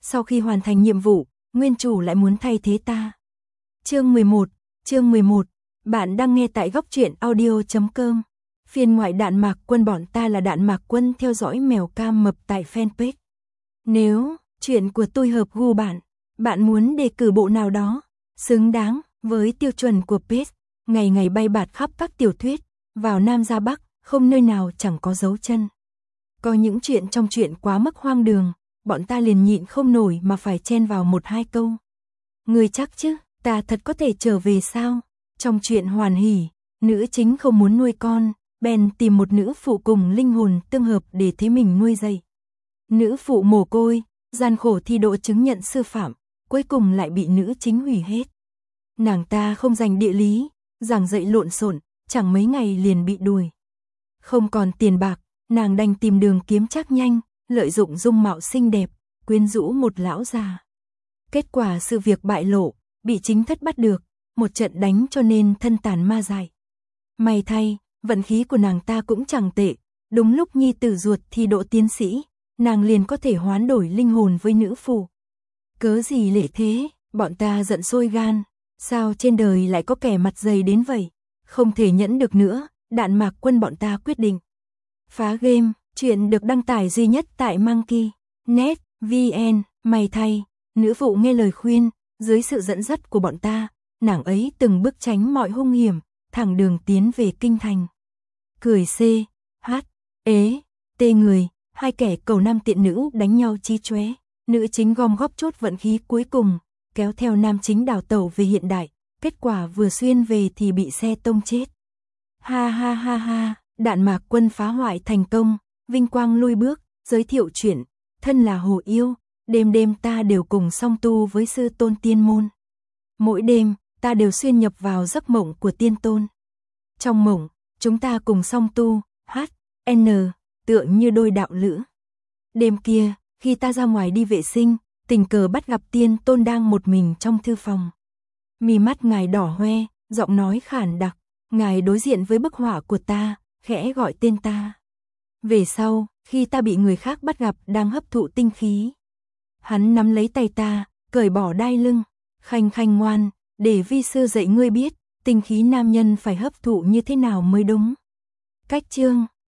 sau khi hoàn thành nhiệm vụ, nguyên chủ lại muốn thay thế ta. Chương 11, bạn đang nghe tại góc truyện audio.com. Phiên ngoại Đạn Mạc Quân. Bọn ta là Đạn Mạc Quân, theo dõi mèo cam mập tại fanpage. Nếu chuyện của tôi hợp gu bạn, bạn muốn đề cử bộ nào đó xứng đáng với tiêu chuẩn của page, ngày ngày bay bạt khắp các tiểu thuyết, vào Nam ra Bắc, không nơi nào chẳng có dấu chân. Có những chuyện trong chuyện quá mức hoang đường, bọn ta liền nhịn không nổi mà phải chen vào 1-2 câu. Người chắc chứ, ta thật có thể trở về sao? Trong chuyện Hoàn Hỷ, nữ chính không muốn nuôi con, bèn tìm một nữ phụ cùng linh hồn tương hợp để thế mình nuôi dạy. Nữ phụ mồ côi, gian khổ thi đỗ chứng nhận sư phạm, cuối cùng lại bị nữ chính hủy hết. Nàng ta không dành địa lý, giảng dạy lộn xộn, chẳng mấy ngày liền bị đuổi. Không còn tiền bạc, nàng đành tìm đường kiếm trác nhanh, lợi dụng dung mạo xinh đẹp, quyến rũ một lão già. Kết quả sự việc bại lộ, bị chính thất bắt được, một trận đánh cho nên thân tàn ma dại. May thay, vận khí của nàng ta cũng chẳng tệ, đúng lúc nhi tử ruột thi đỗ tiến sĩ, nàng liền có thể hoán đổi linh hồn với nữ phụ. Cớ gì lệ thế, bọn ta giận sôi gan, sao trên đời lại có kẻ mặt dày đến vậy? Không thể nhẫn được nữa, Đạn Mạc Quân bọn ta quyết định phá game. Chuyện được đăng tải duy nhất tại Monkey.net VN. May thay, nữ phụ nghe lời khuyên, dưới sự dẫn dắt của bọn ta, nàng ấy từng bước tránh mọi hung hiểm, thẳng đường tiến về kinh thành. Cười tê người, hai kẻ cầu nam tiện nữ đánh nhau chí chóe, nữ chính gom góp chốt vận khí cuối cùng, kéo theo nam chính đào tẩu về hiện đại, kết quả vừa xuyên về thì bị xe tông chết. Ha ha ha ha, Đạn Mạc Quân phá hoại thành công, vinh quang lui bước, giới thiệu chuyện, thân là Hồ Yêu, đêm đêm ta đều cùng song tu với sư tôn tiên môn. Mỗi đêm, ta đều xuyên nhập vào giấc mộng của tiên tôn. Trong mộng, chúng ta cùng song tu, tựa như đôi đạo lữ. Đêm kia, khi ta ra ngoài đi vệ sinh, tình cờ bắt gặp tiên tôn đang một mình trong thư phòng. Mi mắt ngài đỏ hoe, giọng nói khản đặc, ngài đối diện với bức họa của ta, khẽ gọi tên ta. Về sau, khi ta bị người khác bắt gặp đang hấp thụ tinh khí, hắn nắm lấy tay ta, cởi bỏ đai lưng, khanh khanh ngoan, để vi sư dạy ngươi biết, tinh khí nam nhân phải hấp thụ như thế nào mới đúng. Cách chương